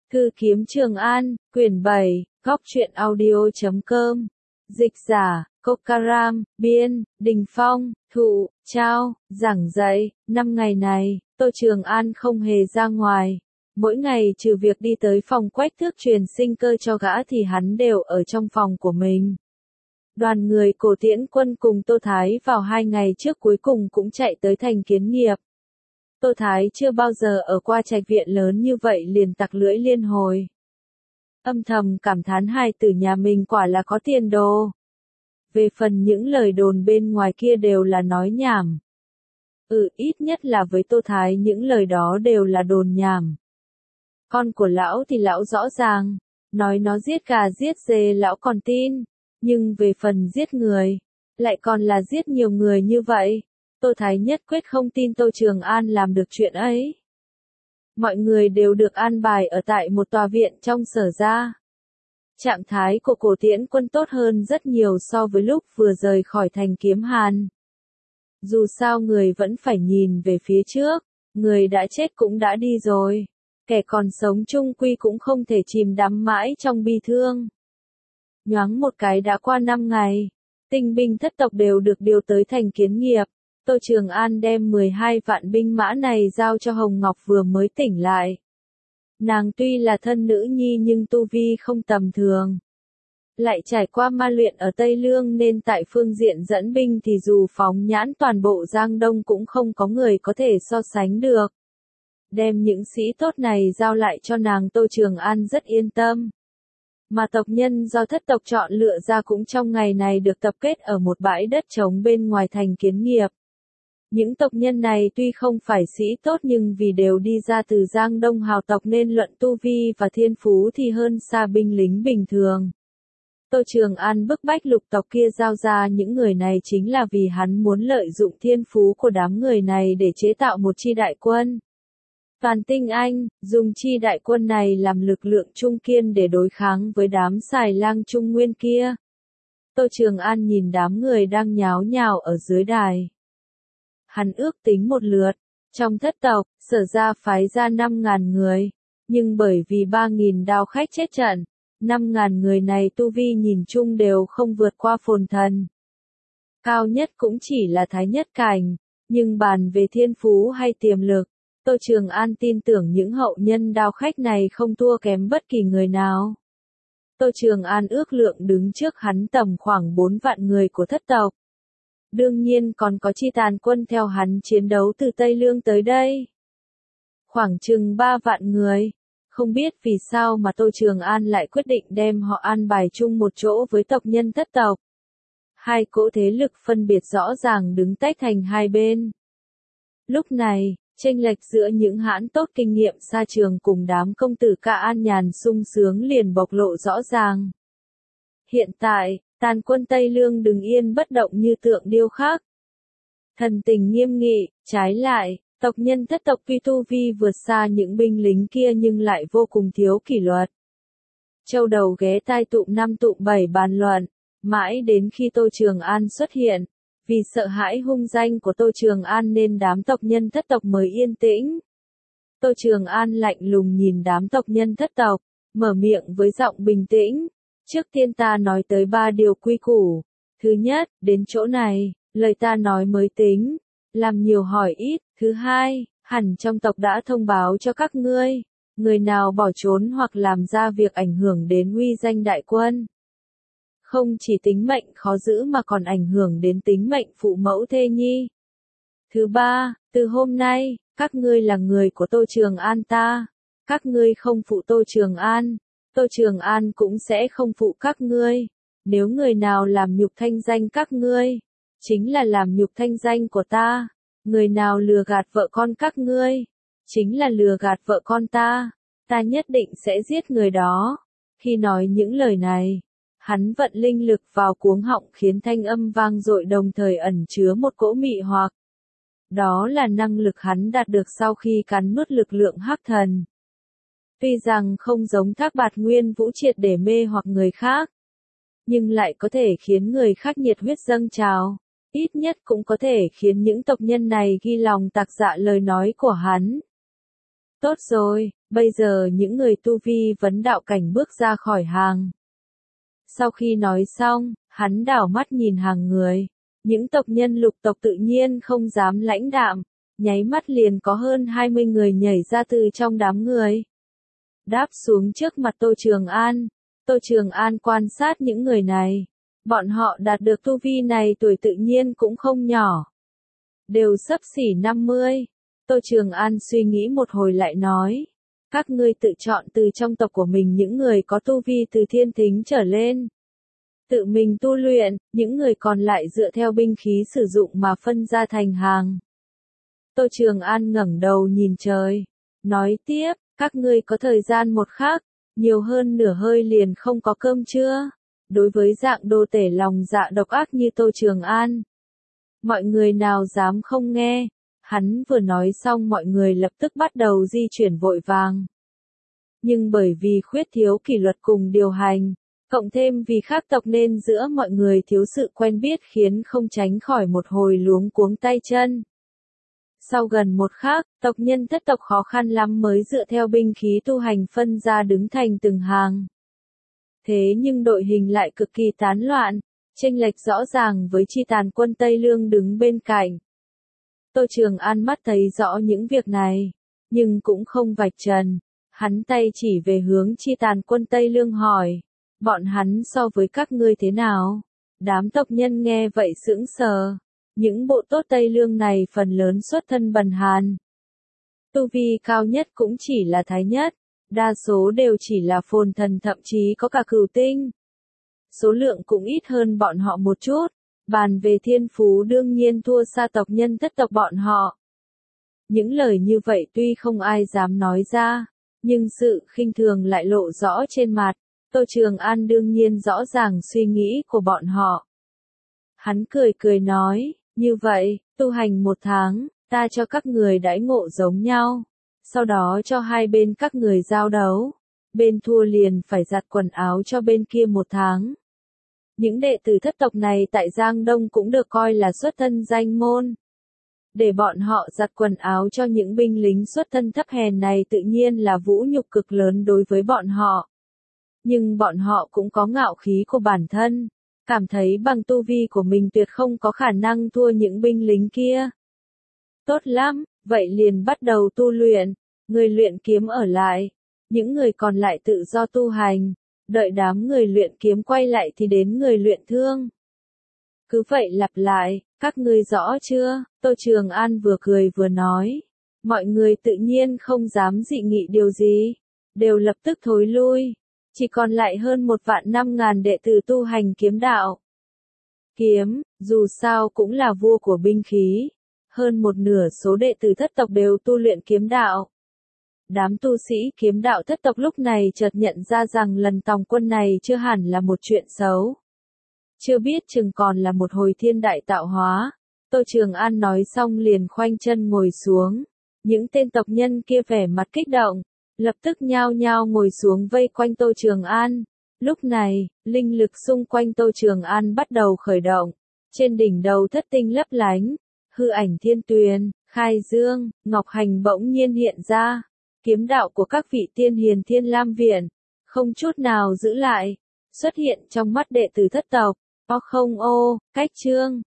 Thư kiếm Trường An, quyển 7, góc truyện audio.com. Dịch giả, Cocaram, biên, Đình Phong, thụ, trao, giảng dạy. 5 ngày này, Tô Trường An không hề ra ngoài. Mỗi ngày trừ việc đi tới phòng quách thước truyền sinh cơ cho gã thì hắn đều ở trong phòng của mình. Đoàn người Cổ Tiễn Quân cùng Tô Thái vào 2 ngày trước cuối cùng cũng chạy tới thành Kiến Nghiệp. Tô Thái chưa bao giờ ở qua trạch viện lớn như vậy liền tặc lưỡi liên hồi. Âm thầm cảm thán hai tử nhà mình quả là có tiền đồ. Về phần những lời đồn bên ngoài kia đều là nói nhảm. Ít nhất là với Tô Thái những lời đó đều là đồn nhảm. Con của lão thì lão rõ ràng, nói nó giết gà giết dê lão còn tin, nhưng về phần giết người, lại còn là giết nhiều người như vậy. Tô Thái nhất quyết không tin Tô Trường An làm được chuyện ấy. Mọi người đều được an bài ở tại một tòa viện trong Sở gia. Trạng thái của Cổ Tiễn Quân tốt hơn rất nhiều so với lúc vừa rời khỏi thành Kiếm Hàn. Dù sao người vẫn phải nhìn về phía trước, người đã chết cũng đã đi rồi. Kẻ còn sống chung quy cũng không thể chìm đắm mãi trong bi thương. Nhoáng một cái đã qua 5 ngày, tinh binh thất tộc đều được điều tới thành Kiến Nghiệp. Tô Trường An đem 12 vạn binh mã này giao cho Hồng Ngọc vừa mới tỉnh lại. Nàng tuy là thân nữ nhi nhưng tu vi không tầm thường. Lại trải qua ma luyện ở Tây Lương nên tại phương diện dẫn binh thì dù phóng nhãn toàn bộ Giang Đông cũng không có người có thể so sánh được. Đem những sĩ tốt này giao lại cho nàng Tô Trường An rất yên tâm. Mà tộc nhân do thất tộc chọn lựa ra cũng trong ngày này được tập kết ở một bãi đất trống bên ngoài thành Kiến Nghiệp. Những tộc nhân này tuy không phải sĩ tốt nhưng vì đều đi ra từ Giang Đông hào tộc nên luận tu vi và thiên phú thì hơn xa binh lính bình thường. Tô Trường An bức bách lục tộc kia giao ra những người này chính là vì hắn muốn lợi dụng thiên phú của đám người này để chế tạo một chi đại quân. Toàn tinh anh, dùng chi đại quân này làm lực lượng trung kiên để đối kháng với đám xài lang Trung Nguyên kia. Tô Trường An nhìn đám người đang nháo nhào ở dưới đài. Hắn ước tính một lượt, trong thất tộc, Sở gia phái ra 5.000 người, nhưng bởi vì 3.000 đao khách chết trận, 5.000 người này tu vi nhìn chung đều không vượt qua phồn thần. Cao nhất cũng chỉ là thái nhất cảnh, nhưng bàn về thiên phú hay tiềm lực, Tô Trường An tin tưởng những hậu nhân đao khách này không thua kém bất kỳ người nào. Tô Trường An ước lượng đứng trước hắn tầm khoảng 4 vạn người của thất tộc. Đương nhiên còn có chi tàn quân theo hắn chiến đấu từ Tây Lương tới đây. Khoảng chừng 3 vạn người. Không biết vì sao mà Tô Trường An lại quyết định đem họ an bài chung một chỗ với tộc nhân thất tộc. Hai cỗ thế lực phân biệt rõ ràng đứng tách thành hai bên. Lúc này, chênh lệch giữa những hãn tốt kinh nghiệm xa trường cùng đám công tử ca an nhàn sung sướng liền bộc lộ rõ ràng. Hiện tại, tàn quân Tây Lương đứng yên bất động như tượng điêu khắc. Thần tình nghiêm nghị, trái lại, tộc nhân thất tộc tuy tu vi vượt xa những binh lính kia nhưng lại vô cùng thiếu kỷ luật. Châu đầu ghé tai tụm 5 tụm 7 bàn luận, mãi đến khi Tô Trường An xuất hiện, vì sợ hãi hung danh của Tô Trường An nên đám tộc nhân thất tộc mới yên tĩnh. Tô Trường An lạnh lùng nhìn đám tộc nhân thất tộc, mở miệng với giọng bình tĩnh. Trước tiên ta nói tới 3 điều quy củ. Thứ nhất, đến chỗ này, lời ta nói mới tính. Làm nhiều hỏi ít. Thứ hai, hẳn trong tộc đã thông báo cho các ngươi. Người nào bỏ trốn hoặc làm ra việc ảnh hưởng đến uy danh đại quân. Không chỉ tính mệnh khó giữ mà còn ảnh hưởng đến tính mệnh phụ mẫu thê nhi. Thứ ba, từ hôm nay, các ngươi là người của Tô Trường An ta. Các ngươi không phụ Tô Trường An. Tô Trường An cũng sẽ không phụ các ngươi. Nếu người nào làm nhục thanh danh các ngươi, chính là làm nhục thanh danh của ta. Người nào lừa gạt vợ con các ngươi, chính là lừa gạt vợ con ta. Ta nhất định sẽ giết người đó. Khi nói những lời này, hắn vận linh lực vào cuống họng khiến thanh âm vang dội đồng thời ẩn chứa một cỗ mị hoặc. Đó là năng lực hắn đạt được sau khi cắn nuốt lực lượng hắc thần. Tuy rằng không giống Thác Bạt Nguyên Vũ triệt để mê hoặc người khác, nhưng lại có thể khiến người khác nhiệt huyết dâng trào, ít nhất cũng có thể khiến những tộc nhân này ghi lòng tạc dạ lời nói của hắn. Tốt rồi, Bây giờ những người tu vi vấn đạo cảnh bước ra khỏi hàng. Sau khi nói xong, hắn đảo mắt nhìn hàng người. Những tộc nhân lục tộc tự nhiên không dám lãnh đạm, nháy mắt liền có hơn 20 người nhảy ra từ trong đám người. Đáp xuống trước mặt Tô Trường An. Tô Trường An quan sát những người này. Bọn họ đạt được tu vi này tuổi tự nhiên cũng không nhỏ. Đều xấp xỉ 50. Tô Trường An suy nghĩ một hồi lại nói. Các ngươi tự chọn từ trong tộc của mình những người có tu vi từ thiên thính trở lên. Tự mình tu luyện, những người còn lại dựa theo binh khí sử dụng mà phân ra thành hàng. Tô Trường An ngẩng đầu nhìn trời. Nói tiếp, các ngươi có thời gian một khắc, nhiều hơn nửa hơi liền không có cơm trưa. Đối với dạng đồ tể lòng dạ độc ác như Tô Trường An, mọi người nào dám không nghe. Hắn vừa nói xong mọi người lập tức bắt đầu di chuyển vội vàng. Nhưng bởi vì khuyết thiếu kỷ luật cùng điều hành, cộng thêm vì khác tộc nên giữa mọi người thiếu sự quen biết khiến không tránh khỏi một hồi luống cuống tay chân. Sau gần một khắc, tộc nhân thất tộc khó khăn lắm mới dựa theo binh khí tu hành phân ra đứng thành từng hàng. Thế nhưng đội hình lại cực kỳ tán loạn, chênh lệch rõ ràng với chi tàn quân Tây Lương đứng bên cạnh. Tô Trường An mắt thấy rõ những việc này, nhưng cũng không vạch trần. Hắn tay chỉ về hướng chi tàn quân Tây Lương hỏi, bọn hắn so với các ngươi thế nào? Đám tộc nhân nghe vậy sững sờ. Những bộ tốt Tây Lương này phần lớn xuất thân bần hàn. Tu vi cao nhất cũng chỉ là thái nhất, đa số đều chỉ là phồn thần thậm chí có cả cửu tinh. Số lượng cũng ít hơn bọn họ một chút, bàn về thiên phú đương nhiên thua xa tộc nhân thất tộc bọn họ. Những lời như vậy tuy không ai dám nói ra, nhưng sự khinh thường lại lộ rõ trên mặt. Tô Trường An đương nhiên rõ ràng suy nghĩ của bọn họ. Hắn cười cười nói, như vậy, tu hành 1 tháng, ta cho các người đãi ngộ giống nhau. Sau đó cho hai bên các người giao đấu. Bên thua liền phải giặt quần áo cho bên kia 1 tháng. Những đệ tử thất tộc này tại Giang Đông cũng được coi là xuất thân danh môn. Để bọn họ giặt quần áo cho những binh lính xuất thân thấp hèn này tự nhiên là vũ nhục cực lớn đối với bọn họ. Nhưng bọn họ cũng có ngạo khí của bản thân, cảm thấy bằng tu vi của mình tuyệt không có khả năng thua những binh lính kia. Tốt lắm, vậy liền bắt đầu tu luyện, người luyện kiếm ở lại, những người còn lại tự do tu hành, đợi đám người luyện kiếm quay lại thì đến người luyện thương. Cứ vậy lặp lại, các ngươi rõ chưa? Tô Trường An vừa cười vừa nói. Mọi người tự nhiên không dám dị nghị điều gì, đều lập tức thối lui. Chỉ còn lại hơn 1.500.000 đệ tử tu hành kiếm đạo. Kiếm, dù sao cũng là vua của binh khí. Hơn một nửa số đệ tử thất tộc đều tu luyện kiếm đạo. Đám tu sĩ kiếm đạo thất tộc lúc này chợt nhận ra rằng lần tòng quân này chưa hẳn là một chuyện xấu. Chưa biết chừng còn là một hồi thiên đại tạo hóa. Tô Trường An nói xong liền khoanh chân ngồi xuống. Những tên tộc nhân kia vẻ mặt kích động, lập tức nhao nhao ngồi xuống vây quanh Tô Trường An. Lúc này, linh lực xung quanh Tô Trường An bắt đầu khởi động. Trên đỉnh đầu thất tinh lấp lánh, hư ảnh Thiên Tuyền, Khai Dương, Ngọc Hành bỗng nhiên hiện ra. Kiếm đạo của các vị tiên hiền Thiên Lam Viện, không chút nào giữ lại, xuất hiện trong mắt đệ tử thất tộc. Cách chương